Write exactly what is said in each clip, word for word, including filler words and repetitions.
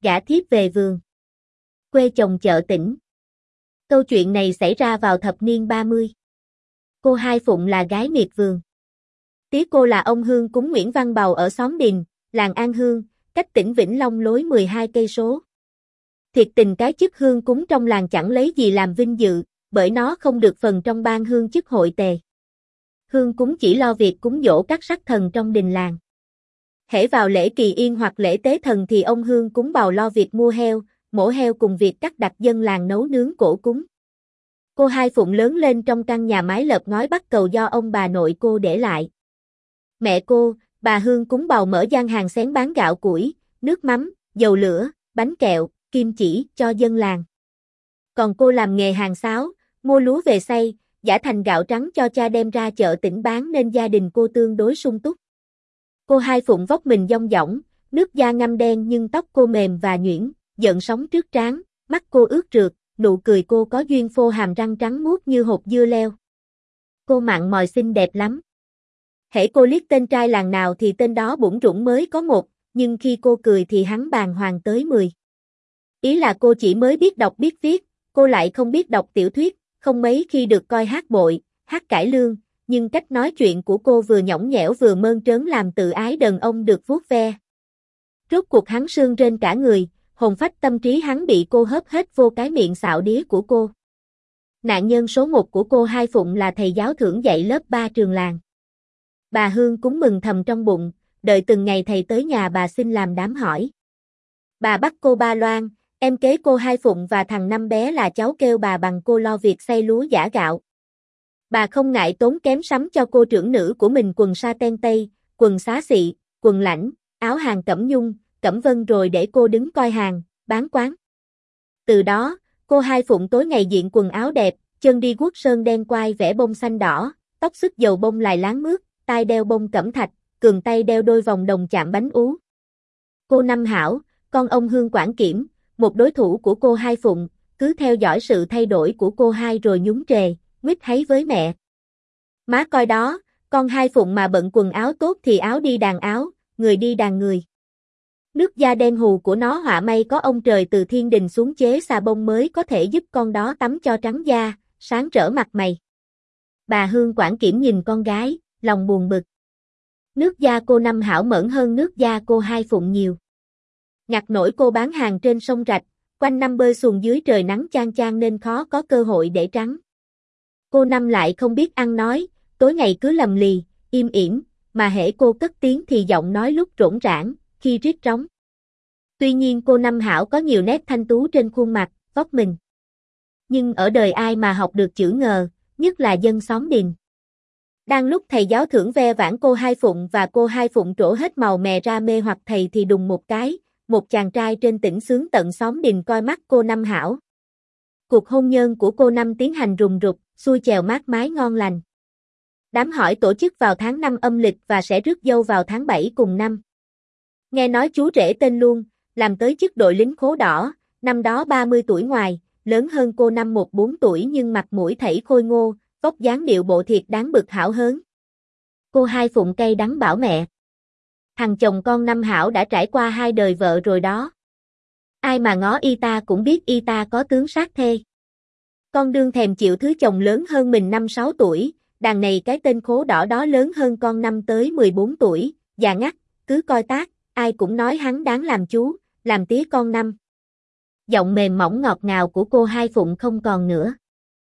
Gả thiếp về vườn. Quê chồng chợ tỉnh. Câu chuyện này xảy ra vào thập niên ba mươi. Cô Hai Phụng là gái miệt vườn. Tía cô là ông Hương cúng Nguyễn Văn Bầu ở xóm Đình, làng An Hương, cách tỉnh Vĩnh Long lối mười hai cây số. Thiệt tình cái chức hương cúng trong làng chẳng lấy gì làm vinh dự, bởi nó không được phần trong ban hương chức hội tề. Hương cúng chỉ lo việc cúng dỗ các sắc thần trong đình làng. Hễ vào lễ kỳ yên hoặc lễ tế thần thì ông Hương cúng bào lo việc mua heo, mổ heo cùng việc cắt đặt dân làng nấu nướng cổ cúng. Cô Hai Phụng lớn lên trong căn nhà mái lợp ngói Bắc Cầu do ông bà nội cô để lại. Mẹ cô, bà Hương cúng bào mở gian hàng xén bán gạo củi, nước mắm, dầu lửa, bánh kẹo, kim chỉ cho dân làng. Còn cô làm nghề hàng sáo, mua lúa về xay, giả thành gạo trắng cho cha đem ra chợ tỉnh bán nên gia đình cô tương đối sung túc. Cô Hai Phụng vóc mình dong dỏng, nước da ngăm đen nhưng tóc cô mềm và nhuyễn, giận sóng trước trán, mắt cô ướt rượt, nụ cười cô có duyên phô hàm răng trắng muốt như hột dưa leo. Cô mặn mòi xinh đẹp lắm. Hễ cô liếc tên trai làng nào thì tên đó bủn rủn mới có một, nhưng khi cô cười thì hắn bàng hoàng tới mười. Ý là cô chỉ mới biết đọc biết viết, cô lại không biết đọc tiểu thuyết, không mấy khi được coi hát bội, hát cải lương, nhưng cách nói chuyện của cô vừa nhõng nhẽo vừa mơn trớn làm tự ái đàn ông được vuốt ve. Rốt cuộc hắn sương trên cả người, hồn phách tâm trí hắn bị cô hớp hết vô cái miệng xạo đía của cô. Nạn nhân số một của cô Hai Phụng là thầy giáo thưởng dạy lớp ba trường làng. Bà Hương cúng mừng thầm trong bụng, đợi từng ngày thầy tới nhà bà xin làm đám hỏi. Bà bắt cô Ba Loan, em kế cô Hai Phụng và thằng năm bé là cháu kêu bà bằng cô lo việc xay lúa giã gạo. Bà không ngại tốn kém sắm cho cô trưởng nữ của mình quần sa ten tây, quần xá xị, quần lãnh, áo hàng cẩm nhung, cẩm vân rồi để cô đứng coi hàng, bán quán. Từ đó, cô Hai Phụng tối ngày diện quần áo đẹp, chân đi guốc sơn đen quai vẽ bông xanh đỏ, tóc xức dầu bông lài láng mướt, tai đeo bông cẩm thạch, cường tay đeo đôi vòng đồng chạm bánh ú. Cô Năm Hảo, con ông Hương Quản Kiểm, một đối thủ của cô Hai Phụng, cứ theo dõi sự thay đổi của cô Hai rồi nhún trề, mít háy với mẹ. Má coi đó, con Hai Phụng mà bận quần áo tốt thì áo đi đàn áo, người đi đàn người. Nước da đen hù của nó họa may có ông trời từ thiên đình xuống chế xà bông mới có thể giúp con đó tắm cho trắng da, sáng rỡ mặt mày. Bà Hương Quản Kiểm nhìn con gái, lòng buồn bực. Nước da cô Năm Hảo mởn hơn nước da cô Hai Phụng nhiều. Ngặt nổi cô bán hàng trên sông rạch, quanh năm bơi xuồng dưới trời nắng chang chang nên khó có cơ hội để trắng. Cô Năm lại không biết ăn nói, tối ngày cứ lầm lì, im ỉm, mà hễ cô cất tiếng thì giọng nói lúc rỗng rãng, khi rít trống. Tuy nhiên cô Năm Hảo có nhiều nét thanh tú trên khuôn mặt, vóc mình. Nhưng ở đời ai mà học được chữ ngờ, nhất là dân xóm Đình. Đang lúc thầy giáo thưởng ve vãn cô Hai Phụng và cô Hai Phụng trổ hết màu mè ra mê hoặc thầy thì đùng một cái, một chàng trai trên tỉnh xướng tận xóm Đình coi mắt cô Năm Hảo. Cuộc hôn nhân của cô Năm tiến hành rùng rục, xuôi chèo mát mái ngon lành. Đám hỏi tổ chức vào tháng năm âm lịch và sẽ rước dâu vào tháng bảy cùng năm. Nghe nói chú rể tên Luân, làm tới chức đội lính khố đỏ, năm đó ba mươi tuổi ngoài, lớn hơn cô Năm một bốn tuổi nhưng mặt mũi thảy khôi ngô, vóc dáng điệu bộ thiệt đáng bực hảo hớn. Cô Hai Phụng cay đắng bảo mẹ. Thằng chồng con Năm Hảo đã trải qua hai đời vợ rồi đó. Ai mà ngó y ta cũng biết y ta có tướng sát thê. Con đương thèm chịu thứ chồng lớn hơn mình năm sáu tuổi, đàn này cái tên khố đỏ đó lớn hơn con Năm tới mười bốn tuổi, già ngắt, cứ coi tác, ai cũng nói hắn đáng làm chú, làm tía con Năm. Giọng mềm mỏng ngọt ngào của cô Hai Phụng không còn nữa.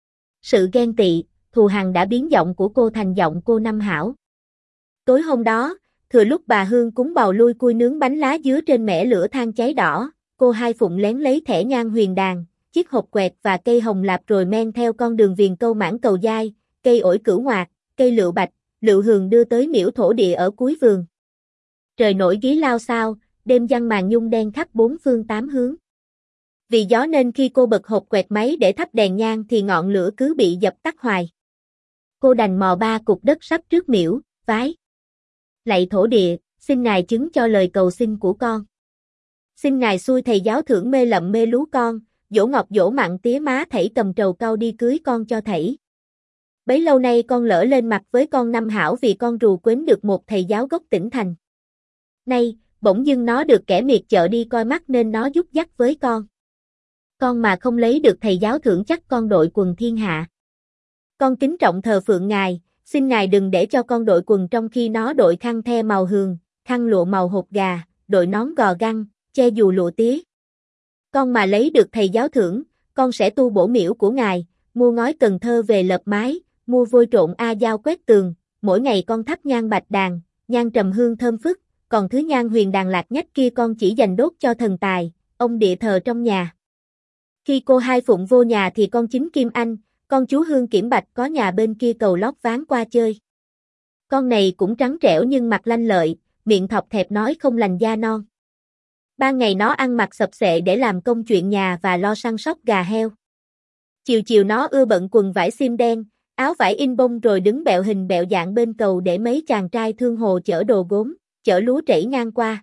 Sự ghen tị, thù hằn đã biến giọng của cô thành giọng cô Năm Hảo. Tối hôm đó, thừa lúc bà Hương cúng bầu lui cui nướng bánh lá dứa trên mẻ lửa than cháy đỏ, cô Hai Phụng lén lấy thẻ nhang huyền đàn, chiếc hộp quẹt và cây hồng lạp rồi men theo con đường viền câu mãn cầu dai, cây ổi cửu ngoạc, cây lựu bạch, lựu hường đưa tới miễu thổ địa ở cuối vườn. Trời nổi gí lao sao, đêm giăng màn nhung đen khắp bốn phương tám hướng. Vì gió nên khi cô bật hộp quẹt máy để thắp đèn nhang thì ngọn lửa cứ bị dập tắt hoài. Cô đành mò ba cục đất sắp trước miễu, vái. Lạy thổ địa, xin ngài chứng cho lời cầu xin của con. Xin ngài xui thầy giáo thưởng mê lậm mê lú con, dỗ ngọt dỗ mặn tía má thảy cầm trầu cau đi cưới con cho thảy. Bấy lâu nay con lỡ lên mặt với con Năm Hảo vì con rù quến được một thầy giáo gốc tỉnh thành. Nay, bỗng dưng nó được kẻ miệt chợ đi coi mắt nên nó dút dắt với con. Con mà không lấy được thầy giáo thưởng chắc con đội quần thiên hạ. Con kính trọng thờ phượng ngài, xin ngài đừng để cho con đội quần trong khi nó đội khăn the màu hường, khăn lụa màu hột gà, đội nón gò găng, che dù lụa tía. Con mà lấy được thầy giáo thưởng, con sẽ tu bổ miễu của ngài, mua ngói Cần Thơ về lợp mái, mua vôi trộn a dao quét tường, mỗi ngày con thắp nhang bạch đàn, nhang trầm hương thơm phức, còn thứ nhang huyền đàn lạc nhách kia con chỉ dành đốt cho thần tài, ông địa thờ trong nhà. Khi cô Hai Phụng vô nhà thì con Chính Kim Anh, con chú Hương Kiểm Bạch có nhà bên kia cầu lót ván qua chơi. Con này cũng trắng trẻo nhưng mặt lanh lợi, miệng thọc thẹp nói không lành da non. Ban ngày nó ăn mặc sập sệ để làm công chuyện nhà và lo săn sóc gà heo. Chiều chiều nó ưa bận quần vải xiêm đen, áo vải in bông rồi đứng bẹo hình bẹo dạng bên cầu để mấy chàng trai thương hồ chở đồ gốm, chở lúa trẩy ngang qua.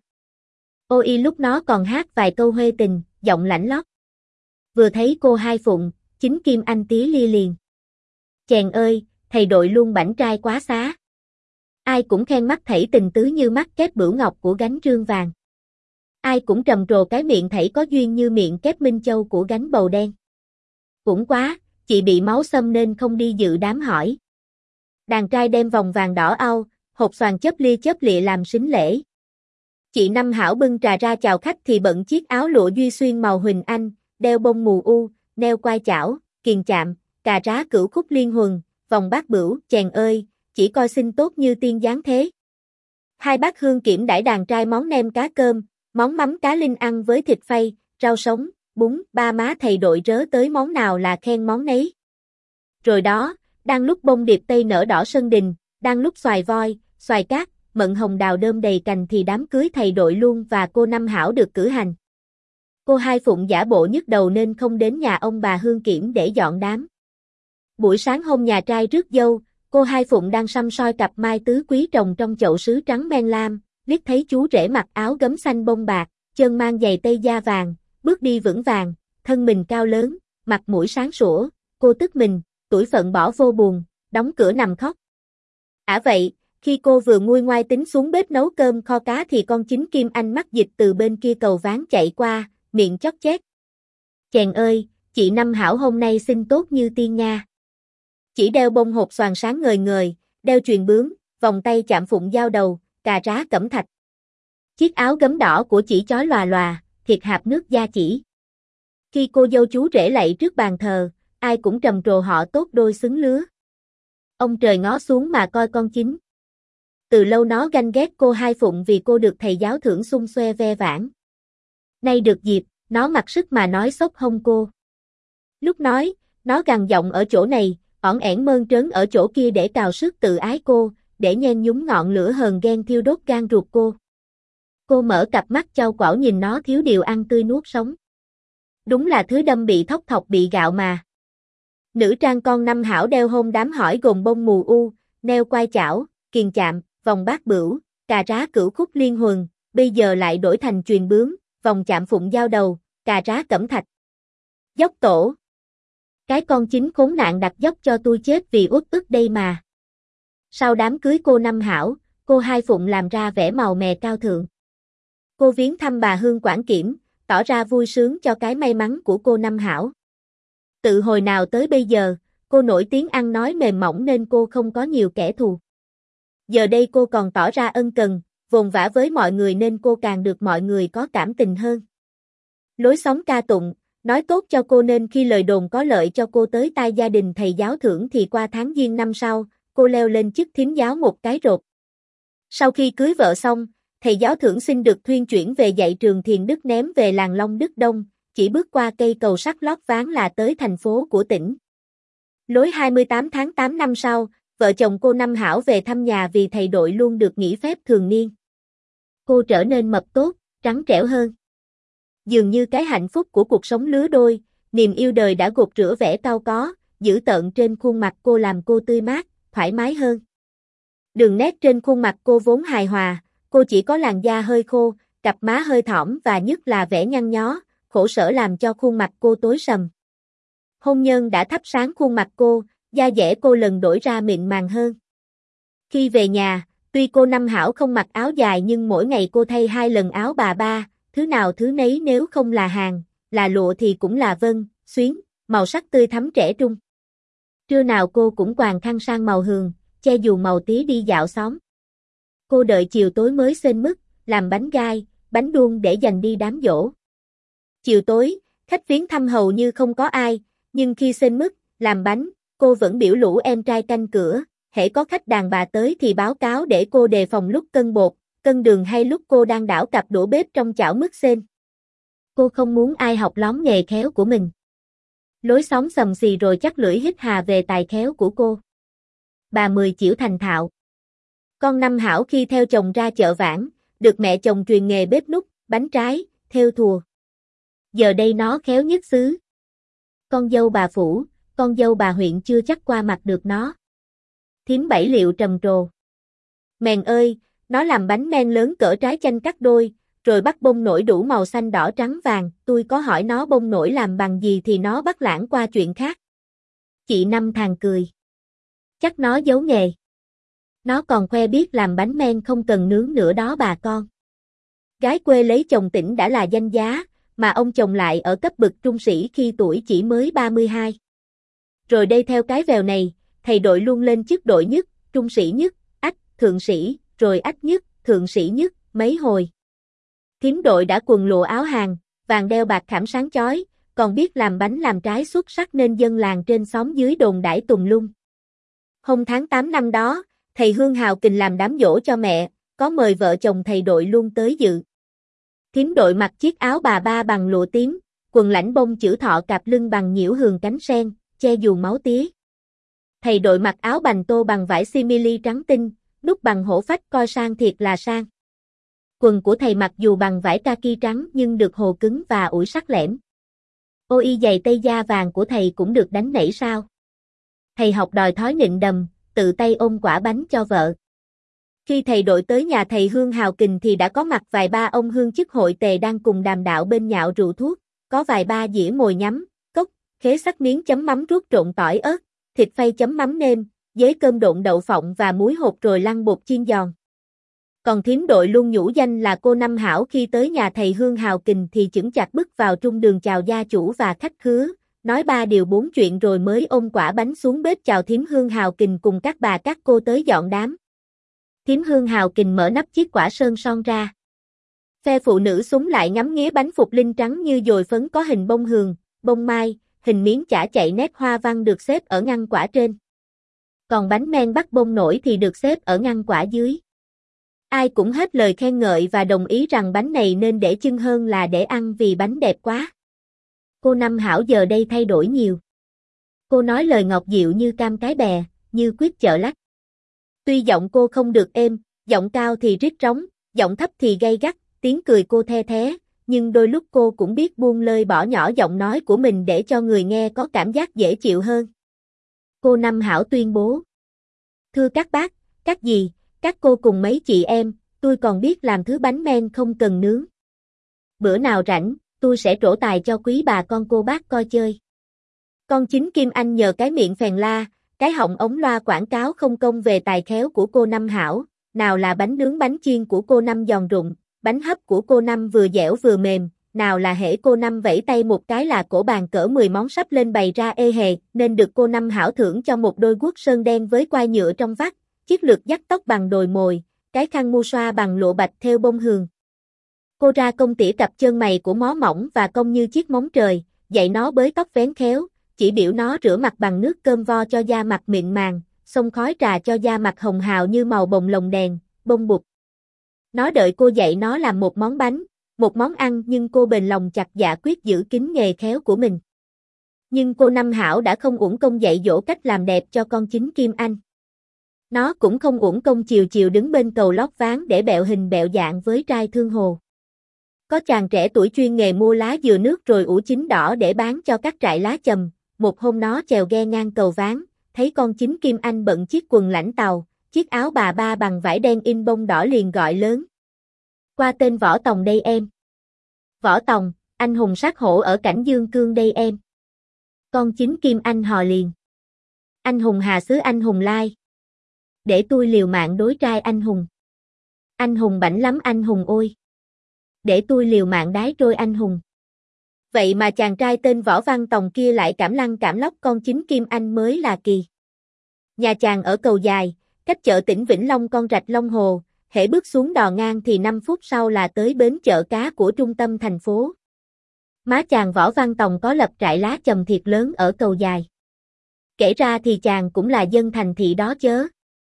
Ôi lúc nó còn hát vài câu huê tình, giọng lãnh lót. Vừa thấy cô Hai Phụng, Chính Kim Anh tí lia liền. Chèn ơi, thầy đội luôn bảnh trai quá xá. Ai cũng khen mắt thảy tình tứ như mắt kép bửu ngọc của gánh rương vàng. Ai cũng trầm trồ cái miệng thảy có duyên như miệng kép minh châu của gánh bầu đen. Cũng quá, chị bị máu xâm nên không đi dự đám hỏi. Đàn trai đem vòng vàng đỏ au, hột xoàn chớp lia chớp lịa làm sính lễ. Chị Năm Hảo bưng trà ra chào khách thì bận chiếc áo lụa duy xuyên màu huỳnh anh, đeo bông mù u, neo quai chảo, kiền chạm, cà rá cửu khúc liên huần, vòng bát bửu, chèn ơi, chỉ coi xinh tốt như tiên dáng thế. Hai bác Hương Kiểm đãi đàn trai món nem cá cơm, món mắm cá linh ăn với thịt phay, rau sống, bún, ba má thầy đội rớ tới món nào là khen món nấy. Rồi đó, đang lúc bông điệp tây nở đỏ sân đình, đang lúc xoài voi, xoài cát, mận hồng đào đơm đầy cành thì đám cưới thầy đội luôn và cô Năm Hảo được cử hành. Cô Hai Phụng giả bộ nhức đầu nên không đến nhà ông bà Hương Kiểm để dọn đám. Buổi sáng hôm nhà trai rước dâu, cô Hai Phụng đang săm soi cặp mai tứ quý trồng trong chậu sứ trắng men lam, liếc thấy chú rể mặc áo gấm xanh bông bạc, chân mang giày tây da vàng, bước đi vững vàng, thân mình cao lớn, mặt mũi sáng sủa, cô tức mình, tuổi phận bỏ vô buồn, đóng cửa nằm khóc. Ả vậy, khi cô vừa nguôi ngoai tính xuống bếp nấu cơm kho cá thì con Chính Kim Anh mắc dịch từ bên kia cầu ván chạy qua, miệng chót chét. Chèn ơi, chị Năm Hảo hôm nay xinh tốt như tiên nha. Chỉ đeo bông hột xoàn sáng ngời ngời, đeo chuyền bướm, vòng tay chạm phụng giao đầu, cà rá cẩm thạch. Chiếc áo gấm đỏ của chỉ chói lòa lòa, thiệt hạp nước da chỉ. Khi cô dâu chú rể lạy trước bàn thờ, ai cũng trầm trồ họ tốt đôi xứng lứa. Ông trời ngó xuống mà coi con Chính. Từ lâu nó ganh ghét cô Hai Phụng vì cô được thầy giáo thưởng xung xoe ve vãn. Nay được dịp, nó mặc sức mà nói xốc hông cô. Lúc nói, nó gằn giọng ở chỗ này, ỏn ẻn mơn trớn ở chỗ kia để cào sức tự ái cô, để nhen nhúm ngọn lửa hờn ghen thiêu đốt gan ruột cô. Cô mở cặp mắt chau quảo nhìn nó thiếu điều ăn tươi nuốt sống. Đúng là thứ đâm bị thóc thọc bị gạo mà. Nữ trang con Năm Hảo đeo hôn đám hỏi gồm bông mù u, neo quai chảo, kiền chạm, vòng bát bửu, cà rá cửu khúc liên huần, bây giờ lại đổi thành chuyền bướm, vòng chạm phụng giao đầu, cà rá cẩm thạch. Dốc tổ. Cái con Chính khốn nạn đặt dốc cho tôi chết vì uất ức đây mà. Sau đám cưới cô Năm Hảo, cô Hai Phụng làm ra vẻ màu mè cao thượng. Cô viếng thăm bà Hương Quản Kiểm, tỏ ra vui sướng cho cái may mắn của cô Năm Hảo. Tự hồi nào tới bây giờ, cô nổi tiếng ăn nói mềm mỏng nên cô không có nhiều kẻ thù. Giờ đây cô còn tỏ ra ân cần, vồn vã với mọi người nên cô càng được mọi người có cảm tình hơn. Lối sống ca tụng, nói tốt cho cô nên khi lời đồn có lợi cho cô tới tai gia đình thầy giáo thưởng thì qua tháng giêng năm sau, cô leo lên chức thím giáo một cái rột. Sau khi cưới vợ xong, thầy giáo thưởng xin được thuyên chuyển về dạy trường Thiền Đức ném về làng Long Đức Đông, chỉ bước qua cây cầu sắt lót ván là tới thành phố của tỉnh. Lối hai mươi tám tháng tám năm sau, vợ chồng cô Năm Hảo về thăm nhà vì thầy đội luôn được nghỉ phép thường niên. Cô trở nên mập tốt, trắng trẻo hơn. Dường như cái hạnh phúc của cuộc sống lứa đôi, niềm yêu đời đã gột rửa vẻ cau có, dữ tợn trên khuôn mặt cô làm cô tươi mát, thoải mái hơn. Đường nét trên khuôn mặt cô vốn hài hòa, cô chỉ có làn da hơi khô, cặp má hơi thõm và nhất là vẻ nhăn nhó, khổ sở làm cho khuôn mặt cô tối sầm. Hôn nhân đã thắp sáng khuôn mặt cô, da dẻ cô lần đổi ra mịn màng hơn. Khi về nhà, Tuy cô Năm Hảo không mặc áo dài nhưng mỗi ngày cô thay hai lần áo bà ba, thứ nào thứ nấy nếu không là hàng, là lụa thì cũng là vân, xuyến, màu sắc tươi thắm trẻ trung. Trưa nào cô cũng quàng khăn sang màu hường, che dù màu tía đi dạo xóm. Cô đợi chiều tối mới xên mứt, làm bánh gai, bánh đuông để dành đi đám giỗ. Chiều tối, khách viếng thăm hầu như không có ai, nhưng khi xên mứt, làm bánh, cô vẫn biểu lũ em trai canh cửa, hễ có khách đàn bà tới thì báo cáo để cô đề phòng lúc cân bột, cân đường hay lúc cô đang đảo cặp đũa bếp trong chảo mứt xên. Cô không muốn ai học lóm nghề khéo của mình. Lối xóm xầm xì rồi chắc lưỡi hít hà về tài khéo của cô. Bà Mười chịu thành thạo. Con Năm Hảo khi theo chồng ra chợ Vãng, được mẹ chồng truyền nghề bếp núc, bánh trái, thêu thùa. Giờ đây nó khéo nhất xứ. Con dâu bà Phủ, con dâu bà huyện chưa chắc qua mặt được nó. Thím Bảy liệu trầm trồ. Mèn ơi, nó làm bánh men lớn cỡ trái chanh cắt đôi, rồi bắt bông nổi đủ màu xanh đỏ trắng vàng, tôi có hỏi nó bông nổi làm bằng gì thì nó bắt lãng qua chuyện khác. Chị Năm thàng cười. Chắc nó giấu nghề. Nó còn khoe biết làm bánh men không cần nướng nữa đó bà con. Gái quê lấy chồng tỉnh đã là danh giá, mà ông chồng lại ở cấp bậc trung sĩ khi tuổi chỉ mới ba mươi hai. Rồi đây theo cái vèo này, thầy đội luôn lên chức đội nhất, trung sĩ nhất, ách, thượng sĩ, rồi ách nhất, thượng sĩ nhất, mấy hồi. Thím đội đã quần lụa áo hàng, vàng đeo bạc khảm sáng chói, còn biết làm bánh làm trái xuất sắc nên dân làng trên xóm dưới đồn đãi tùng lung. Hôm tháng tám năm đó, thầy Hương hào kình làm đám giỗ cho mẹ, có mời vợ chồng thầy đội luôn tới dự. Thím đội mặc chiếc áo bà ba bằng lụa tím, quần lãnh bông chữ thọ cạp lưng bằng nhiễu hường cánh sen, che dù máu tía. Thầy đội mặc áo bành tô bằng vải simili trắng tinh, đúc bằng hổ phách coi sang thiệt là sang. Quần của thầy mặc dù bằng vải kaki trắng nhưng được hồ cứng và ủi sắc lẻm. Ô y giày tây da vàng của thầy cũng được đánh nảy sao. Thầy học đòi thói nịnh đầm, tự tay ôm quả bánh cho vợ. Khi thầy đội tới nhà thầy Hương hào kình thì đã có mặt vài ba ông hương chức hội tề đang cùng đàm đạo bên nhạo rượu thuốc, có vài ba dĩa mồi nhắm, cốc, khế sắc miếng chấm mắm ruốc trộn tỏi ớt, thịt phay chấm mắm nêm, dế cơm độn đậu phộng và muối hột rồi lăn bột chiên giòn. Còn thím đội luôn nhủ danh là cô Năm Hảo khi tới nhà thầy Hương hào kình thì chững chạc bước vào trung đường chào gia chủ và khách khứa, nói ba điều bốn chuyện rồi mới ôm quả bánh xuống bếp chào thím Hương hào kình cùng các bà các cô tới dọn đám. Thím Hương hào kình mở nắp chiếc quả sơn son ra. Phe phụ nữ súng lại ngắm nghía bánh phục linh trắng như dồi phấn có hình bông hường, bông mai, hình miếng chả chạy nét hoa văn được xếp ở ngăn quả trên. Còn bánh men bắt bông nổi thì được xếp ở ngăn quả dưới. Ai cũng hết lời khen ngợi và đồng ý rằng bánh này nên để chưng hơn là để ăn vì bánh đẹp quá. Cô Năm Hảo giờ đây thay đổi nhiều. Cô nói lời ngọt dịu như cam cái bè, như quýt chợ lách. Tuy giọng cô không được êm, giọng cao thì rít rống, giọng thấp thì gay gắt, tiếng cười cô the thé, nhưng đôi lúc cô cũng biết buông lơi bỏ nhỏ giọng nói của mình để cho người nghe có cảm giác dễ chịu hơn. Cô Năm Hảo tuyên bố. Thưa các bác, các dì, các cô cùng mấy chị em, tôi còn biết làm thứ bánh men không cần nướng. Bữa nào rảnh, tôi sẽ trổ tài cho quý bà con cô bác coi chơi. Con chính Kim Anh nhờ cái miệng phèn la, cái họng ống loa quảng cáo không công về tài khéo của cô Năm Hảo, nào là bánh nướng bánh chiên của cô Năm giòn rụng, bánh hấp của cô Năm vừa dẻo vừa mềm, nào là hễ cô Năm vẫy tay một cái là cổ bàn cỡ mười món sắp lên bày ra ê hề, nên được cô Năm Hảo thưởng cho một đôi guốc sơn đen với quai nhựa trong vắt, chiếc lược dắt tóc bằng đồi mồi, cái khăn mu xoa bằng lụa bạch thêu bông hường. Cô ra công tỉa cặp chân mày của mó mỏng và cong như chiếc móng trời, dạy nó bới tóc vén khéo, chỉ biểu nó rửa mặt bằng nước cơm vo cho da mặt mịn màng, xông khói trà cho da mặt hồng hào như màu bồng lồng đèn, bông bụt. Nó đợi cô dạy nó làm một món bánh, một món ăn nhưng cô bền lòng chặt dạ quyết giữ kín nghề khéo của mình. Nhưng cô Năm Hảo đã không uổng công dạy dỗ cách làm đẹp cho con chính Kim Anh. Nó cũng không uổng công chiều chiều đứng bên cầu lót ván để bẹo hình bẹo dạng với trai thương hồ. Có chàng trẻ tuổi chuyên nghề mua lá dừa nước rồi ủ chín đỏ để bán cho các trại lá chầm. Một hôm nó chèo ghe ngang cầu ván, thấy con chính Kim Anh bận chiếc quần lãnh tàu, chiếc áo bà ba bằng vải đen in bông đỏ liền gọi lớn. Qua tên Võ Tòng đây em. Võ Tòng, anh hùng sát hổ ở cảnh Dương Cương đây em. Con chính Kim Anh hò liền. Anh hùng hà xứ anh hùng lai. Để tôi liều mạng đối trai anh hùng. Anh hùng bảnh lắm anh hùng ôi. Để tôi liều mạng đái trôi anh hùng. Vậy mà chàng trai tên Võ Văn Tòng kia lại cảm lăng cảm lóc con chính Kim Anh mới là kỳ. Nhà chàng ở Cầu Dài, cách chợ tỉnh Vĩnh Long con rạch Long Hồ, hễ bước xuống đò ngang thì năm phút sau là tới bến chợ cá của trung tâm thành phố. Má chàng Võ Văn Tòng có lập trại lá chầm thiệt lớn ở Cầu Dài. Kể ra thì chàng cũng là dân thành thị đó chớ.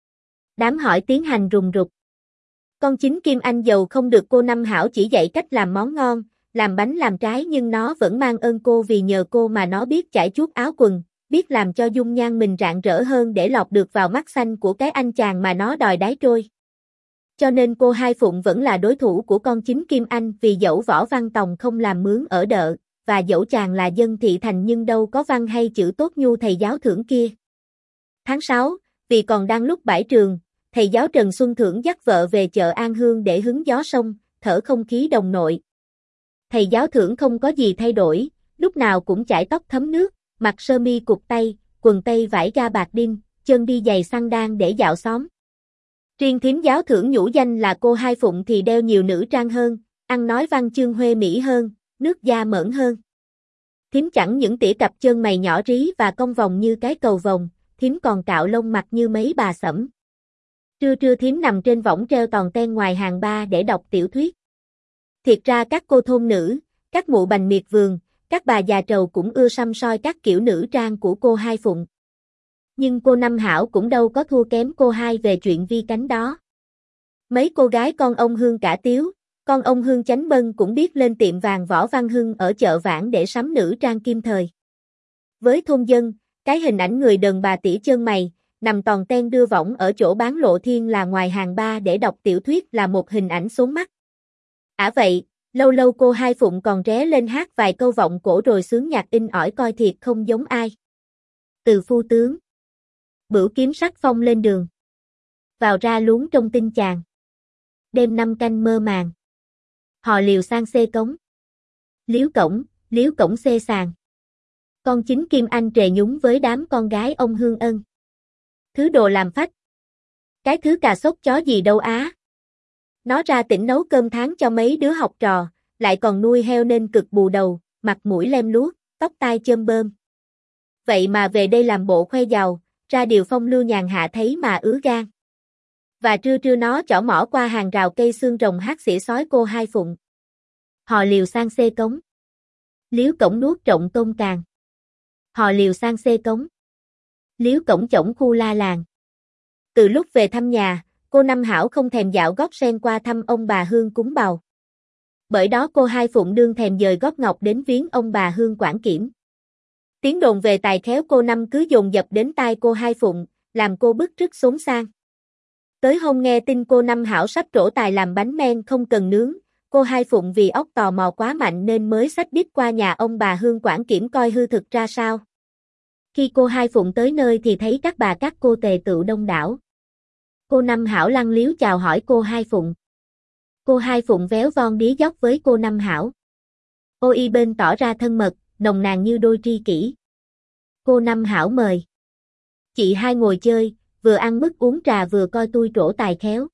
Đám hỏi tiến hành rùng rục. Con chính Kim Anh giàu không được cô Năm Hảo chỉ dạy cách làm món ngon, làm bánh làm trái nhưng nó vẫn mang ơn cô vì nhờ cô mà nó biết chải chuốt áo quần, biết làm cho dung nhan mình rạng rỡ hơn để lọt được vào mắt xanh của cái anh chàng mà nó đòi đái trôi. Cho nên cô Hai Phụng vẫn là đối thủ của con chính Kim Anh vì dẫu Võ Văn Tòng không làm mướn ở đợ, và dẫu chàng là dân thị thành nhưng đâu có văn hay chữ tốt nhu thầy giáo Thưởng kia. Tháng sáu, vì còn đang lúc bãi trường, thầy giáo Trần Xuân Thưởng dắt vợ về chợ An Hương để hứng gió sông, thở không khí đồng nội. Thầy giáo Thưởng không có gì thay đổi, lúc nào cũng chải tóc thấm nước, mặc sơ mi cụt tay, quần tây vải ga bạc đinh, chân đi giày xăng đan để dạo xóm. Riêng thím giáo Thưởng nhũ danh là cô Hai Phụng thì đeo nhiều nữ trang hơn, ăn nói văn chương huê mỹ hơn, nước da mởn hơn. Thím chẳng những tỉa cặp chân mày nhỏ rí và cong vòng như cái cầu vồng, thím còn cạo lông mặt như mấy bà sẫm. Trưa trưa thím nằm trên võng treo toàn ten ngoài hàng ba để đọc tiểu thuyết. Thiệt ra các cô thôn nữ, các mụ bành miệt vườn, các bà già trầu cũng ưa săm soi các kiểu nữ trang của cô Hai Phụng. Nhưng cô Năm Hảo cũng đâu có thua kém cô Hai về chuyện vi cánh đó. Mấy cô gái con ông Hương Cả Tiếu, con ông Hương Chánh Bân cũng biết lên tiệm vàng Võ Văn Hưng ở chợ Vãn để sắm nữ trang kim thời. Với thôn dân, cái hình ảnh người đàn bà tỉa chân mày, nằm toàn ten đưa võng ở chỗ bán lộ thiên là ngoài hàng ba để đọc tiểu thuyết là một hình ảnh xốn mắt. Ả à vậy, lâu lâu cô Hai Phụng còn ré lên hát vài câu vọng cổ rồi sướng nhạc in ỏi coi thiệt không giống ai. Từ phu tướng. Bửu kiếm sắc phong lên đường. Vào ra luống trong tinh chàng. Đêm năm canh mơ màng. Hò liều sang xê cống. Liếu cổng, liếu cổng xê sàn. Con chính Kim Anh trề nhúng với đám con gái ông Hương Ân. Thứ đồ làm phách. Cái thứ cà sốt chó gì đâu á. Nó ra tỉnh nấu cơm tháng cho mấy đứa học trò, lại còn nuôi heo nên cực bù đầu, mặt mũi lem luốc, tóc tai chơm bơm. Vậy mà về đây làm bộ khoe giàu, ra điều phong lưu nhàn hạ thấy mà ứa gan. Và trưa trưa nó chỏ mỏ qua hàng rào cây xương rồng hát xỉa sói cô Hai Phụng. Hò liều sang xê cống. Liếu cổng nuốt trộn tôm càng. Hò liều sang xê cống. Liếu cổng chổng khu la làng. Từ lúc về thăm nhà, cô Năm Hảo không thèm dạo gót sen qua thăm ông bà Hương cúng bầu. Bởi đó cô Hai Phụng đương thèm dời gót ngọc đến viếng ông bà Hương quản kiểm. Tiếng đồn về tài khéo cô Năm cứ dồn dập đến tai cô Hai Phụng, làm cô bức rứt xốn sang. Tới hôm nghe tin cô Năm Hảo sắp trổ tài làm bánh men không cần nướng, cô Hai Phụng vì óc tò mò quá mạnh nên mới xách đít qua nhà ông bà Hương quản kiểm coi hư thực ra sao. Khi cô Hai Phụng tới nơi thì thấy các bà các cô tề tựu đông đảo. Cô Năm Hảo lăng liếu chào hỏi cô Hai Phụng. Cô Hai Phụng véo von đía dóc với cô Năm Hảo. Ô y bên tỏ ra thân mật, nồng nàn như đôi tri kỷ. Cô Năm Hảo mời. Chị hai ngồi chơi, vừa ăn mứt uống trà vừa coi tôi trổ tài khéo.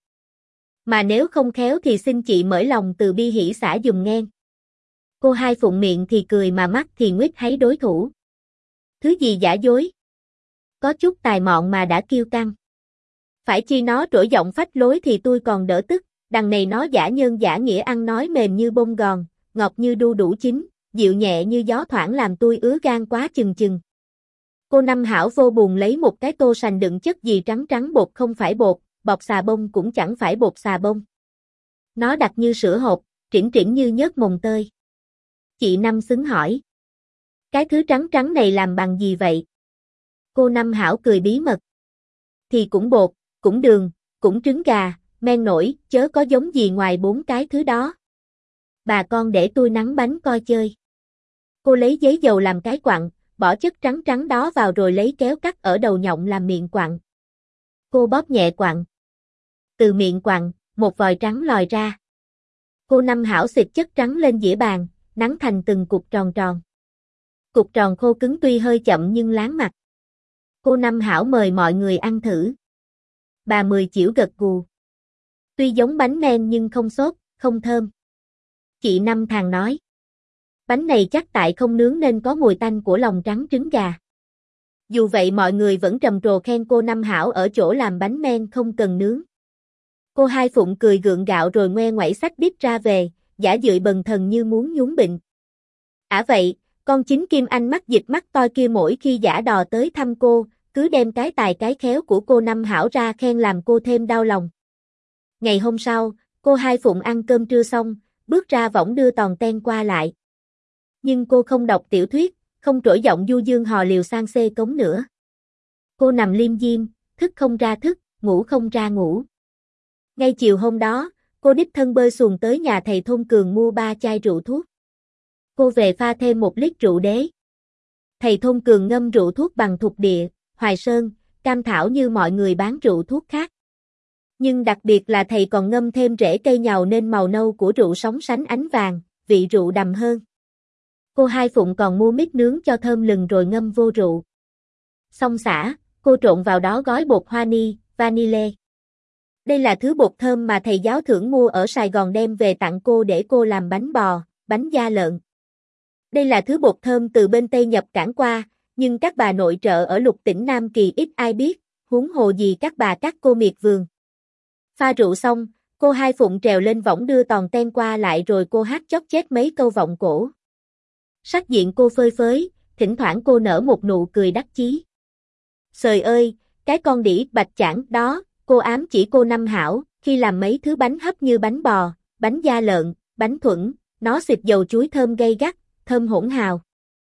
Mà nếu không khéo thì xin chị mở lòng từ bi hỷ xả dùm ngang. Cô Hai Phụng miệng thì cười mà mắt thì nguyết thấy đối thủ. Thứ gì giả dối? Có chút tài mọn mà đã kiêu căng. Phải chi nó trỗi giọng phách lối thì tôi còn đỡ tức, đằng này nó giả nhân giả nghĩa ăn nói mềm như bông gòn, ngọt như đu đủ chín, dịu nhẹ như gió thoảng làm tôi ứa gan quá chừng chừng. Cô Năm Hảo vô buồn lấy một cái tô sành đựng chất gì trắng trắng bột không phải bột, bọc xà bông cũng chẳng phải bột xà bông. Nó đặc như sữa hộp, trĩn trĩn như nhớt mồng tơi. Chị Năm xứng hỏi. Cái thứ trắng trắng này làm bằng gì vậy? Cô Năm Hảo cười bí mật. Thì cũng bột, cũng đường, cũng trứng gà, men nổi, chớ có giống gì ngoài bốn cái thứ đó. Bà con để tôi nắng bánh coi chơi. Cô lấy giấy dầu làm cái quặng, bỏ chất trắng trắng đó vào rồi lấy kéo cắt ở đầu nhộng làm miệng quặng. Cô bóp nhẹ quặng. Từ miệng quặng, một vòi trắng lòi ra. Cô Năm Hảo xịt chất trắng lên dĩa bàn, nắn thành từng cục tròn tròn. Cục tròn khô cứng tuy hơi chậm nhưng láng mặt. Cô Năm Hảo mời mọi người ăn thử. Bà Mười Chiểu gật gù. Tuy giống bánh men nhưng không xốp, không thơm. Chị Năm thàng nói. Bánh này chắc tại không nướng nên có mùi tanh của lòng trắng trứng gà. Dù vậy mọi người vẫn trầm trồ khen cô Năm hảo ở chỗ làm bánh men không cần nướng. Cô Hai Phụng cười gượng gạo rồi ngoe ngoẩy xách bít ra về, giả dợi bần thần như muốn nhúng bệnh. Ả vậy, con chính Kim Anh mắt dịch mắt to kia mỗi khi giả đò tới thăm cô, cứ đem cái tài cái khéo của cô Năm hảo ra khen làm cô thêm đau lòng. Ngày hôm sau, cô Hai Phụng ăn cơm trưa xong, bước ra võng đưa tòn ten qua lại. Nhưng cô không đọc tiểu thuyết, không trỗi giọng du dương hò liều sang xê cống nữa. Cô nằm liêm diêm, thức không ra thức, ngủ không ra ngủ. Ngay chiều hôm đó, cô đích thân bơi xuồng tới nhà thầy Thôn Cường mua ba chai rượu thuốc. Cô về pha thêm một lít rượu đế. Thầy Thôn Cường ngâm rượu thuốc bằng thục địa, Hoài Sơn, Cam Thảo như mọi người bán rượu thuốc khác. Nhưng đặc biệt là thầy còn ngâm thêm rễ cây nhàu nên màu nâu của rượu sóng sánh ánh vàng, vị rượu đậm hơn. Cô Hai Phụng còn mua mít nướng cho thơm lừng rồi ngâm vô rượu. Xong xả, cô trộn vào đó gói bột hoa ni, vanille. Đây là thứ bột thơm mà thầy giáo thưởng mua ở Sài Gòn đem về tặng cô để cô làm bánh bò, bánh da lợn. Đây là thứ bột thơm từ bên Tây nhập cảng qua, nhưng các bà nội trợ ở lục tỉnh Nam Kỳ ít ai biết, huống hồ gì các bà các cô miệt vườn. Pha rượu xong, cô Hai Phụng trèo lên võng đưa tòn ten qua lại rồi cô hát chót chét mấy câu vọng cổ. Sắc diện cô phơi phới, thỉnh thoảng cô nở một nụ cười đắc chí. Trời ơi, cái con đĩ bạch chảng đó, cô ám chỉ cô Năm hảo, khi làm mấy thứ bánh hấp như bánh bò, bánh da lợn, bánh thuẫn, nó xịt dầu chuối thơm gay gắt, thơm hỗn hào.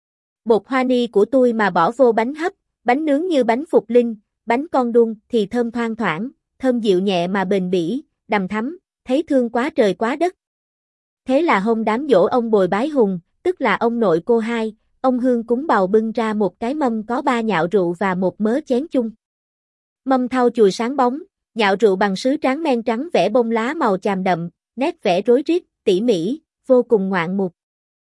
Bột hoa ni của tôi mà bỏ vô bánh hấp, bánh nướng như bánh phục linh, bánh con đun thì thơm thoang thoảng, thơm dịu nhẹ mà bền bỉ, đằm thắm, thấy thương quá trời quá đất. Thế là hôm đám giỗ ông Bồi Bái Hùng, tức là ông nội cô Hai, ông Hương cúng bầu bưng ra một cái mâm có ba nhạo rượu và một mớ chén chung. Mâm thau chùi sáng bóng, nhạo rượu bằng sứ tráng men trắng vẽ bông lá màu chàm đậm, nét vẽ rối rít, tỉ mỉ, vô cùng ngoạn mục.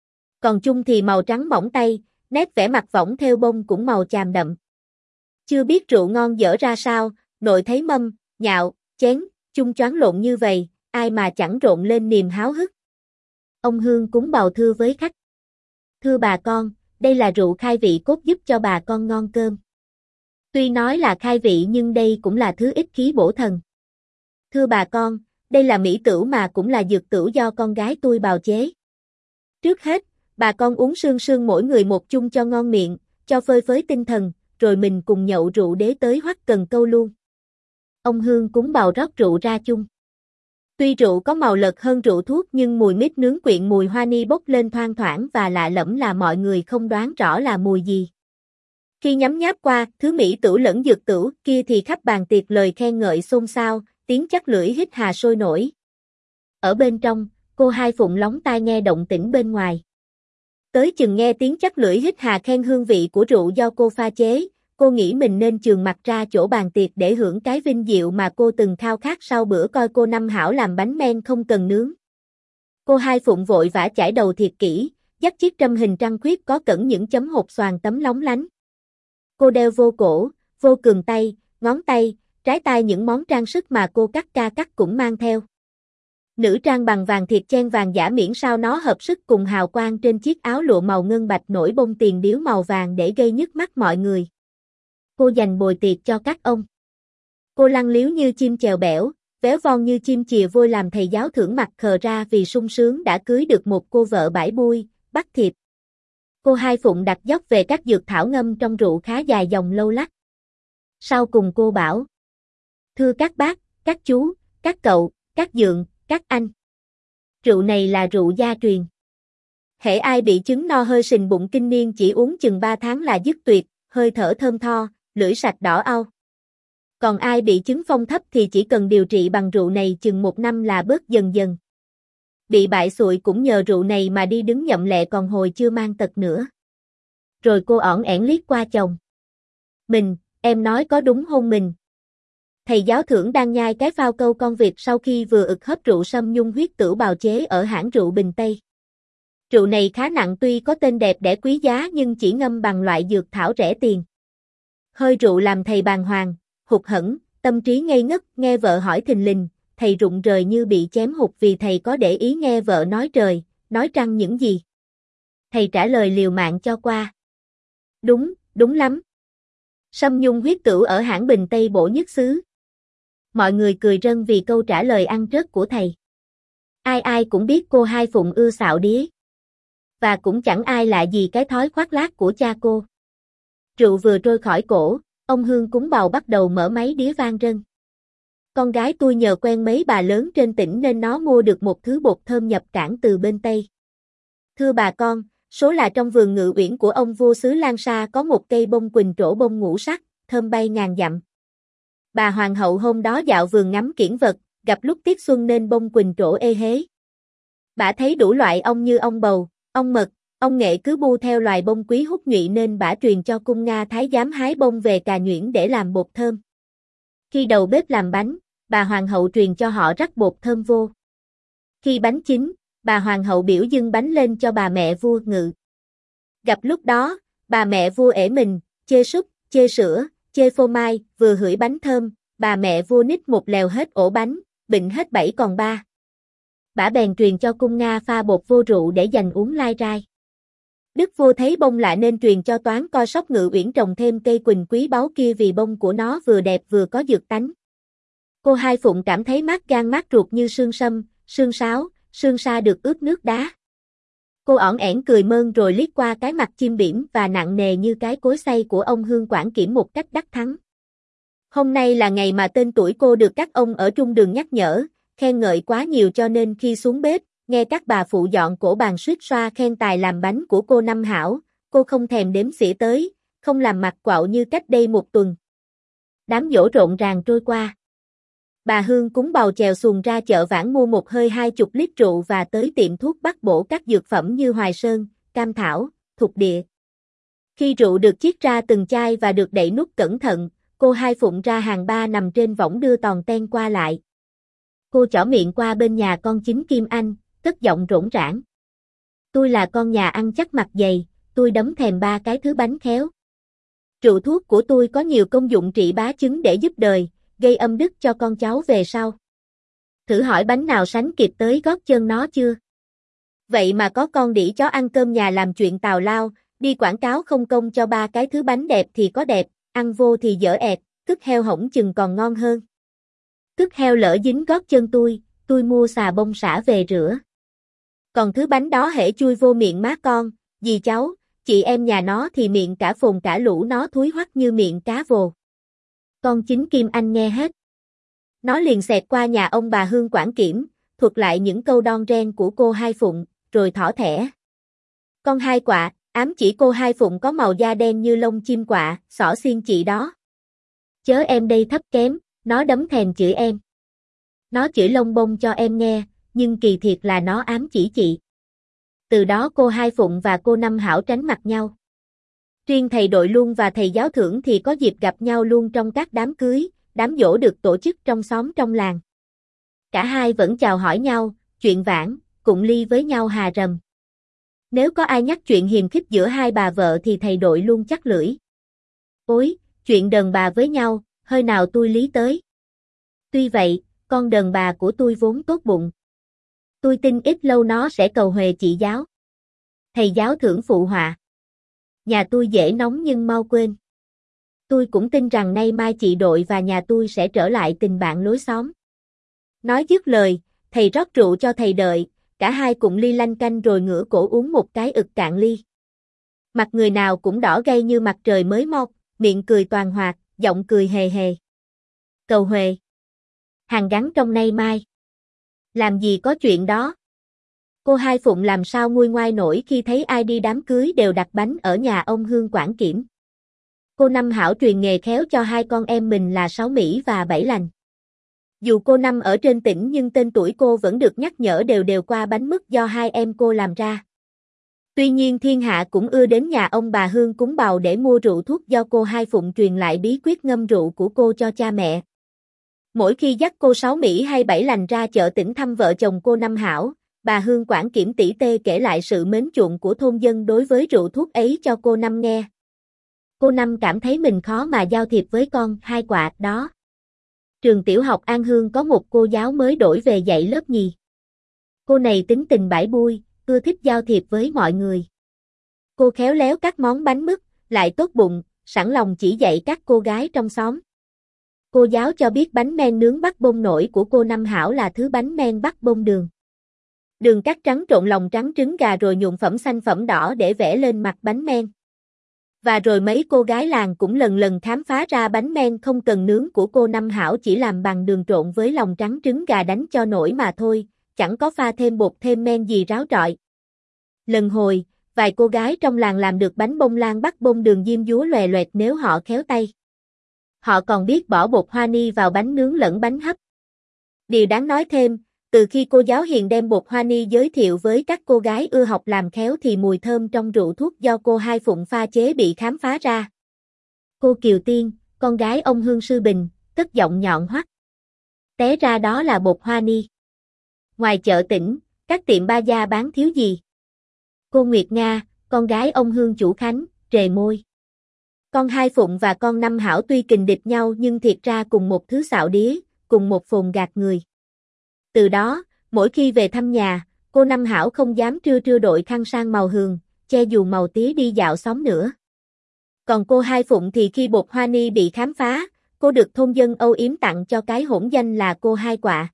Còn chung thì màu trắng mỏng tay, nét vẽ mặt võng theo bông cũng màu chàm đậm. Chưa biết rượu ngon dở ra sao, nội thấy mâm, nhạo, chén, chung choáng lộn như vậy, ai mà chẳng rộn lên niềm háo hức. Ông Hương cúng bầu thưa với khách. Thưa bà con, đây là rượu khai vị cốt giúp cho bà con ngon cơm. Tuy nói là khai vị nhưng đây cũng là thứ ích khí bổ thần. Thưa bà con, đây là mỹ tửu mà cũng là dược tửu do con gái tôi bào chế. Trước hết, bà con uống sương sương mỗi người một chung cho ngon miệng, cho phơi phới tinh thần, rồi mình cùng nhậu rượu đế tới Hoắc Cần Câu luôn. Ông Hương cúng bầu rót rượu ra chung. Tuy rượu có màu lợt hơn rượu thuốc nhưng mùi mít nướng quyện mùi hoa ni bốc lên thoang thoảng và lạ lẫm là mọi người không đoán rõ là mùi gì. Khi nhấm nháp qua, thứ mỹ tửu lẫn dược tửu kia thì khắp bàn tiệc lời khen ngợi xôn xao, tiếng chắc lưỡi hít hà sôi nổi. Ở bên trong, cô Hai Phụng lóng tai nghe động tĩnh bên ngoài. Tới chừng nghe tiếng chắc lưỡi hít hà khen hương vị của rượu do cô pha chế, cô nghĩ mình nên chườm mặt ra chỗ bàn tiệc để hưởng cái vinh diệu mà cô từng khao khát sau bữa coi cô Năm hảo làm bánh men không cần nướng. Cô Hai Phụng vội vã chải đầu thiệt kỹ, dắt chiếc trâm hình trăng khuyết có cẩn những chấm hột xoàn tấm lóng lánh. Cô đeo vô cổ, vô cườm tay, ngón tay, trái tay những món trang sức mà cô cắt ca cắt cũng mang theo. Nữ trang bằng vàng thiệt chen vàng giả miễn sao nó hợp sức cùng hào quang trên chiếc áo lụa màu ngân bạch nổi bông tiền điếu màu vàng để gây nhức mắt mọi người. Cô dành bồi tiệc cho các ông. Cô lăn liếu như chim chèo bẻo, véo von như chim chìa vôi làm thầy giáo thưởng mặt khờ ra vì sung sướng đã cưới được một cô vợ bãi bui, bắt thiệp. Cô Hai Phụng đặt dốc về các dược thảo ngâm trong rượu khá dài dòng lâu lắc. Sau cùng cô bảo: Thưa các bác, các chú, các cậu, các dượng, các anh. Rượu này là rượu gia truyền. Hễ ai bị chứng no hơi sình bụng kinh niên chỉ uống chừng ba tháng là dứt tuyệt, hơi thở thơm tho, lưỡi sạch đỏ au. Còn ai bị chứng phong thấp thì chỉ cần điều trị bằng rượu này chừng một năm là bớt dần dần. Bị bại sụi cũng nhờ rượu này mà đi đứng nhậm lẹ còn hồi chưa mang tật nữa. Rồi cô ỏn ẻn liếc qua chồng. Mình, em nói có đúng không mình? Thầy giáo thưởng đang nhai cái phao câu con vịt sau khi vừa ực hớp rượu sâm nhung huyết tửu bào chế ở hãng rượu Bình Tây. Rượu này khá nặng tuy có tên đẹp đẽ quý giá nhưng chỉ ngâm bằng loại dược thảo rẻ tiền. Hơi rượu làm thầy bàng hoàng, hụt hẫng, tâm trí ngây ngất, nghe vợ hỏi thình lình, thầy rụng rời như bị chém hụt vì thầy có để ý nghe vợ nói trời, nói trăng những gì. Thầy trả lời liều mạng cho qua. Đúng, đúng lắm. Sâm nhung huyết tửu ở hãng Bình Tây Bổ nhất xứ. Mọi người cười rân vì câu trả lời ăn trớt của thầy. Ai ai cũng biết cô Hai Phụng ưa xạo đía. Và cũng chẳng ai lạ gì cái thói khoác lác của cha cô. Rượu vừa trôi khỏi cổ, ông Hương cúng bầu bắt đầu mở máy đĩa vang rân. Con gái tôi nhờ quen mấy bà lớn trên tỉnh nên nó mua được một thứ bột thơm nhập cảng từ bên Tây. Thưa bà con, số là trong vườn Ngự Uyển của ông vua xứ Lan Sa có một cây bông quỳnh trổ bông ngũ sắc, thơm bay ngàn dặm. Bà hoàng hậu hôm đó dạo vườn ngắm kiển vật, gặp lúc tiết xuân nên bông quỳnh trổ ê hế. Bà thấy đủ loại ong như ong bầu, ong mật, ong nghệ cứ bu theo loài bông quý hút nhụy nên bà truyền cho cung Nga thái giám hái bông về cà nhuyễn để làm bột thơm. Khi đầu bếp làm bánh, bà hoàng hậu truyền cho họ rắc bột thơm vô. Khi bánh chín, bà hoàng hậu biểu dâng bánh lên cho bà mẹ vua Ngự. Gặp lúc đó, bà mẹ vua ể mình, chê súp, chê sữa, chê phô mai, vừa hửi bánh thơm, bà mẹ vua nít một lèo hết ổ bánh, bệnh hết bảy còn ba. Bả bèn truyền cho cung Nga pha bột vô rượu để dành uống lai rai. Đức vua thấy bông lạ nên truyền cho toán coi sóc Ngự Uyển trồng thêm cây quỳnh quý báu kia vì bông của nó vừa đẹp vừa có dược tánh. Cô Hai Phụng cảm thấy mát gan mát ruột như sương sâm, sương sáo, sương sa được ướp nước đá. Cô ỏn ẻn cười mơn rồi liếc qua cái mặt chim bỉm và nặng nề như cái cối xay của ông Hương Quản Kiểm một cách đắc thắng. Hôm nay là ngày mà tên tuổi cô được các ông ở trung đường nhắc nhở, khen ngợi quá nhiều cho nên khi xuống bếp, nghe các bà phụ dọn cổ bàn suýt xoa khen tài làm bánh của cô Năm Hảo, cô không thèm đếm xỉa tới, không làm mặt quạo như cách đây một tuần. Đám giỗ rộn ràng trôi qua. Bà Hương cúng bầu chèo xuồng ra chợ Vãn mua một hơi hai chục lít rượu và tới tiệm thuốc bắc bổ các dược phẩm như Hoài Sơn, Cam Thảo, Thục Địa. Khi rượu được chiết ra từng chai và được đậy nút cẩn thận, cô Hai Phụng ra hàng ba nằm trên võng đưa tòn ten qua lại. Cô chỏ miệng qua bên nhà con Chính Kim Anh, cất giọng rỗng rãng. Tôi là con nhà ăn chắc mặt dày, tôi đấm thèm ba cái thứ bánh khéo. Rượu thuốc của tôi có nhiều công dụng trị bá chứng để giúp đời, gây âm đức cho con cháu về sau. Thử hỏi bánh nào sánh kịp tới gót chân nó chưa? Vậy mà có con đĩ chó ăn cơm nhà làm chuyện tào lao, đi quảng cáo không công cho ba cái thứ bánh đẹp thì có đẹp, ăn vô thì dở ẹt, cứt heo hỏng chừng còn ngon hơn. Cứt heo lỡ dính gót chân tôi, tôi mua xà bông xả về rửa. Còn thứ bánh đó hễ chui vô miệng má con, dì cháu, chị em nhà nó thì miệng cả phồn cả lũ nó thúi hoắc như miệng cá vồ. Con Chính Kim Anh nghe hết. Nó liền xẹt qua nhà ông bà Hương Quản Kiểm, thuật lại những câu đon ren của cô Hai Phụng, rồi thỏ thẻ. Con hai quạ, ám chỉ cô Hai Phụng có màu da đen như lông chim quạ, xỏ xiên chị đó. Chớ em đây thấp kém, nó đấm thèm chửi em. Nó chửi lông bông cho em nghe, nhưng kỳ thiệt là nó ám chỉ chị. Từ đó cô Hai Phụng và cô Năm Hảo tránh mặt nhau. Riêng thầy đội luân và thầy giáo thưởng thì có dịp gặp nhau luôn trong các đám cưới, đám giỗ được tổ chức trong xóm trong làng. Cả hai vẫn chào hỏi nhau, chuyện vãn, cụng ly với nhau hà rầm. Nếu có ai nhắc chuyện hiềm khích giữa hai bà vợ thì thầy đội luôn chắc lưỡi. Ôi, chuyện đàn bà với nhau, hơi nào tôi lý tới. Tuy vậy, con đàn bà của tôi vốn tốt bụng. Tôi tin ít lâu nó sẽ cầu huề chị giáo. Thầy giáo thưởng phụ họa. Nhà tôi dễ nóng nhưng mau quên. Tôi cũng tin rằng nay mai chị đội và nhà tôi sẽ trở lại tình bạn lối xóm. Nói dứt lời, thầy rót rượu cho thầy đợi, cả hai cùng ly lanh canh rồi ngửa cổ uống một cái ực cạn ly. Mặt người nào cũng đỏ gay như mặt trời mới mọc, miệng cười toàn hoạt, giọng cười hề hề. Cầu huề. Hàng gắn trong nay mai. Làm gì có chuyện đó. Cô Hai Phụng làm sao nguôi ngoai nổi khi thấy ai đi đám cưới đều đặt bánh ở nhà ông Hương Quản Kiểm. Cô Năm Hảo truyền nghề khéo cho hai con em mình là Sáu Mỹ và Bảy Lành. Dù cô Năm ở trên tỉnh nhưng tên tuổi cô vẫn được nhắc nhở đều đều qua bánh mứt do hai em cô làm ra. Tuy nhiên thiên hạ cũng ưa đến nhà ông bà Hương cúng bầu để mua rượu thuốc do cô Hai Phụng truyền lại bí quyết ngâm rượu của cô cho cha mẹ. Mỗi khi dắt cô Sáu Mỹ hay Bảy Lành ra chợ tỉnh thăm vợ chồng cô Năm Hảo, bà Hương Quản Kiểm tỉ tê kể lại sự mến chuộng của thôn dân đối với rượu thuốc ấy cho cô Năm nghe. Cô Năm cảm thấy mình khó mà giao thiệp với con hai quạ đó. Trường tiểu học An Hương có một cô giáo mới đổi về dạy lớp nhì. Cô này tính tình bãi bui, ưa thích giao thiệp với mọi người. Cô khéo léo các món bánh mứt, lại tốt bụng, sẵn lòng chỉ dạy các cô gái trong xóm. Cô giáo cho biết bánh men nướng Bắc Bông nổi của cô Năm Hảo là thứ bánh men Bắc Bông đường. Đường cắt trắng trộn lòng trắng trứng gà rồi nhuộm phẩm xanh phẩm đỏ để vẽ lên mặt bánh men. Và rồi mấy cô gái làng cũng lần lần khám phá ra bánh men không cần nướng của cô Năm Hảo chỉ làm bằng đường trộn với lòng trắng trứng gà đánh cho nổi mà thôi, chẳng có pha thêm bột thêm men gì ráo rọi. Lần hồi, vài cô gái trong làng làm được bánh bông lan Bắc Bông đường diêm dúa lòe loẹt nếu họ khéo tay. Họ còn biết bỏ bột hoa ni vào bánh nướng lẫn bánh hấp. Điều đáng nói thêm, từ khi cô giáo Hiền đem bột hoa ni giới thiệu với các cô gái ưa học làm khéo thì mùi thơm trong rượu thuốc do cô Hai Phụng pha chế bị khám phá ra. Cô Kiều Tiên, con gái ông Hương Sư Bình, cất giọng nhọn hoắt. Té ra đó là bột hoa ni. Ngoài chợ tỉnh, các tiệm ba gia bán thiếu gì? Cô Nguyệt Nga, con gái ông Hương Chủ Khánh, trề môi. Con Hai Phụng và con Năm Hảo tuy kình địch nhau nhưng thiệt ra cùng một thứ xạo đía, cùng một phồn gạt người. Từ đó, mỗi khi về thăm nhà, cô Năm Hảo không dám trưa trưa đội khăn sang màu hường, che dù màu tía đi dạo xóm nữa. Còn cô Hai Phụng thì khi bột hoa ni bị khám phá, cô được thôn dân âu yếm tặng cho cái hỗn danh là cô Hai Quạ.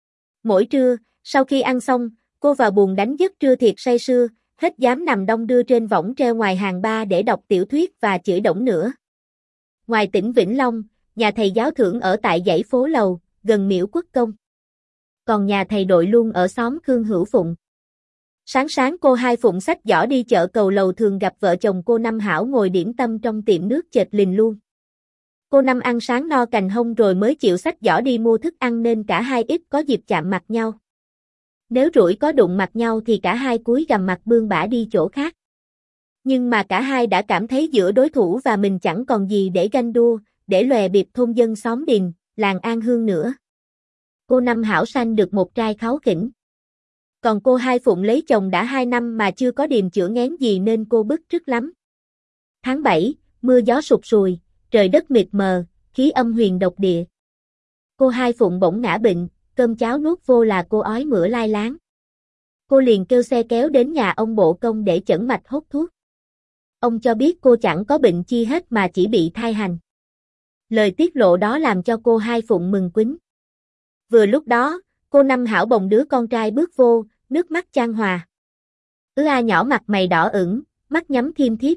Mỗi trưa, sau khi ăn xong, cô vào buồng đánh giấc trưa thiệt say sưa, hết dám nằm đong đưa trên võng treo ngoài hàng ba để đọc tiểu thuyết và chửi đổng nữa. Ngoài tỉnh Vĩnh Long, nhà thầy giáo thưởng ở tại dãy phố Lầu, gần miễu Quốc Công. Còn nhà thầy đội luôn ở xóm Khương Hữu Phụng. Sáng sáng cô Hai Phụng xách giỏ đi chợ Cầu Lầu thường gặp vợ chồng cô Năm Hảo ngồi điểm tâm trong tiệm nước chệch lình luôn. Cô Năm ăn sáng no cành hông rồi mới chịu xách giỏ đi mua thức ăn nên cả hai ít có dịp chạm mặt nhau. Nếu rủi có đụng mặt nhau thì cả hai cúi gằm mặt bươn bả đi chỗ khác. Nhưng mà cả hai đã cảm thấy giữa đối thủ và mình chẳng còn gì để ganh đua, để lòe bịp thôn dân xóm Điền, làng An Hương nữa. Cô Năm Hảo sanh được một trai kháu khỉnh. Còn cô Hai Phụng lấy chồng đã hai năm mà chưa có điềm chữa ngén gì nên cô bức rứt lắm. Tháng bảy, mưa gió sụt sùi, trời đất mịt mờ, khí âm huyền độc địa. Cô Hai Phụng bỗng ngã bệnh, cơm cháo nuốt vô là cô ói mửa lai láng. Cô liền kêu xe kéo đến nhà ông Bộ Công để chẩn mạch hốt thuốc. Ông cho biết cô chẳng có bệnh chi hết mà chỉ bị thai hành. Lời tiết lộ đó làm cho cô Hai Phụng mừng quýnh. Vừa lúc đó, cô Năm Hảo bồng đứa con trai bước vô, nước mắt chan hòa. Ứ a nhỏ mặt mày đỏ ửng, mắt nhắm thiêm thiếp.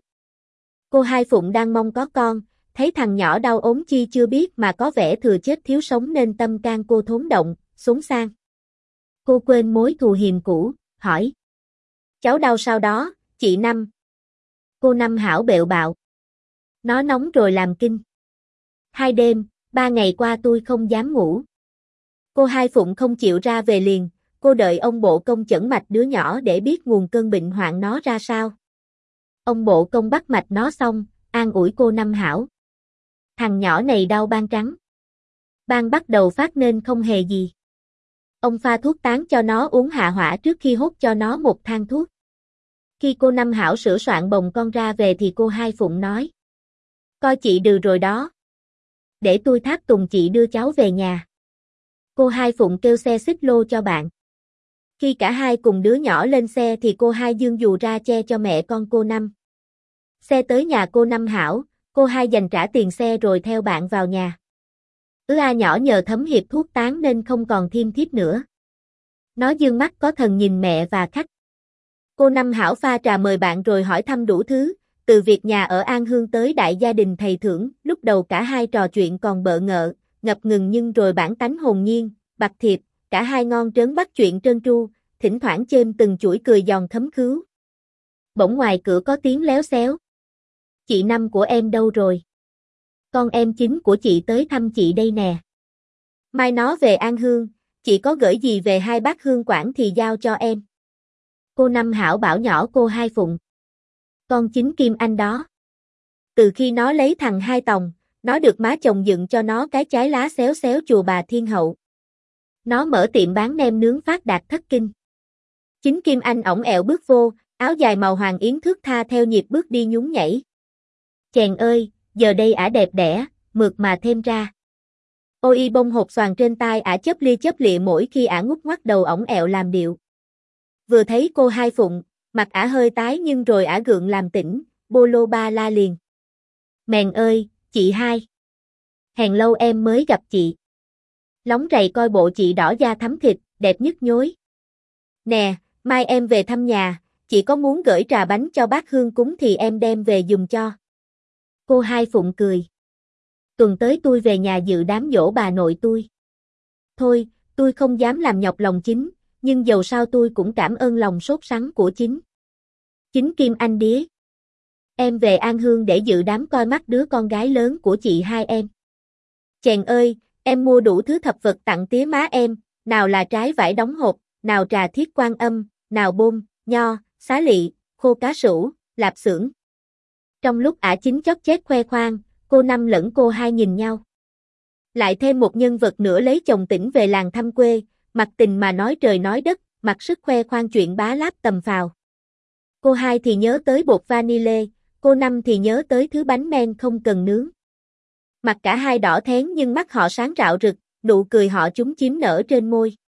Cô Hai Phụng đang mong có con, thấy thằng nhỏ đau ốm chi chưa biết mà có vẻ thừa chết thiếu sống nên tâm can cô thốn động, xốn sang. Cô quên mối thù hiềm cũ, hỏi. Cháu đau sao đó, chị Năm? Cô Năm Hảo bẹo bạo. Nó nóng rồi làm kinh. Hai đêm, ba ngày qua tôi không dám ngủ. Cô Hai Phụng không chịu ra về liền, cô đợi ông Bộ Công chẩn mạch đứa nhỏ để biết nguồn cơn bệnh hoạn nó ra sao. Ông Bộ Công bắt mạch nó xong, an ủi cô Năm Hảo. Thằng nhỏ này đau ban trắng. Ban bắt đầu phát nên không hề gì. Ông pha thuốc tán cho nó uống hạ hỏa trước khi hốt cho nó một thang thuốc. Khi cô Năm Hảo sửa soạn bồng con ra về thì cô Hai Phụng nói. Coi chị đừ rồi đó. Để tôi tháp tùng chị đưa cháu về nhà. Cô Hai Phụng kêu xe xích lô cho bạn. Khi cả hai cùng đứa nhỏ lên xe thì cô Hai giương dù ra che cho mẹ con cô Năm. Xe tới nhà cô Năm Hảo, cô Hai dành trả tiền xe rồi theo bạn vào nhà. Ứ a nhỏ nhờ thấm hiệp thuốc tán nên không còn thiêm thiếp nữa. Nó dương mắt có thần nhìn mẹ và khách. Cô Năm Hảo pha trà mời bạn rồi hỏi thăm đủ thứ, từ việc nhà ở An Hương tới đại gia đình thầy thưởng, lúc đầu cả hai trò chuyện còn bợ ngợ, ngập ngừng nhưng rồi bản tánh hồn nhiên, bạc thiệp, cả hai ngon trớn bắt chuyện trơn tru, thỉnh thoảng chêm từng chuỗi cười giòn thấm khứu. Bỗng ngoài cửa có tiếng léo xéo. Chị Năm của em đâu rồi? Con em chính của chị tới thăm chị đây nè. Mai nó về An Hương, chị có gửi gì về hai bác Hương Quảng thì giao cho em. Cô Năm Hảo bảo nhỏ cô Hai Phụng. Con chính Kim Anh đó. Từ khi nó lấy thằng Hai Tòng, nó được má chồng dựng cho nó cái trái lá xéo xéo chùa Bà Thiên Hậu. Nó mở tiệm bán nem nướng phát đạt thất kinh. Chính Kim Anh ổng ẹo bước vô, áo dài màu hoàng yến thướt tha theo nhịp bước đi nhún nhảy. Chèn ơi, giờ đây ả đẹp đẽ, mượt mà thêm ra. Ôi bông hột xoàn trên tai ả chớp lia chớp lịa mỗi khi ả ngút ngoắt đầu ổng ẹo làm điệu. Vừa thấy cô Hai Phụng, mặt ả hơi tái nhưng rồi ả gượng làm tỉnh, bô lô ba la liền. Mèn ơi, chị Hai. Hèn lâu em mới gặp chị. Lóng rầy coi bộ chị đỏ da thắm thịt, đẹp nhức nhối. Nè, mai em về thăm nhà, chị có muốn gửi trà bánh cho bác Hương cúng thì em đem về giùm cho. Cô Hai Phụng cười. Tuần tới tôi về nhà dự đám giỗ bà nội tôi. Thôi, tôi không dám làm nhọc lòng Chính, nhưng dầu sao tôi cũng cảm ơn lòng sốt sắng của Chính. Chính Kim Anh đía. Em về An Hương để dự đám coi mắt đứa con gái lớn của chị hai em. Chèn ơi, em mua đủ thứ thập vật tặng tía má em, nào là trái vải đóng hộp, nào trà thiết quan âm, nào bông, nho, xá lị, khô cá sủ, lạp xưởng. Trong lúc ả Chính chót chét khoe khoang, cô Năm lẫn cô Hai nhìn nhau. Lại thêm một nhân vật nữa lấy chồng tỉnh về làng thăm quê, mặt tình mà nói trời nói đất, mặc sức khoe khoang chuyện bá láp tầm phào. Cô Hai thì nhớ tới bột vanille, cô Năm thì nhớ tới thứ bánh men không cần nướng. Mặt cả hai đỏ thén nhưng mắt họ sáng rạo rực, nụ cười họ chúng chiếm nở trên môi.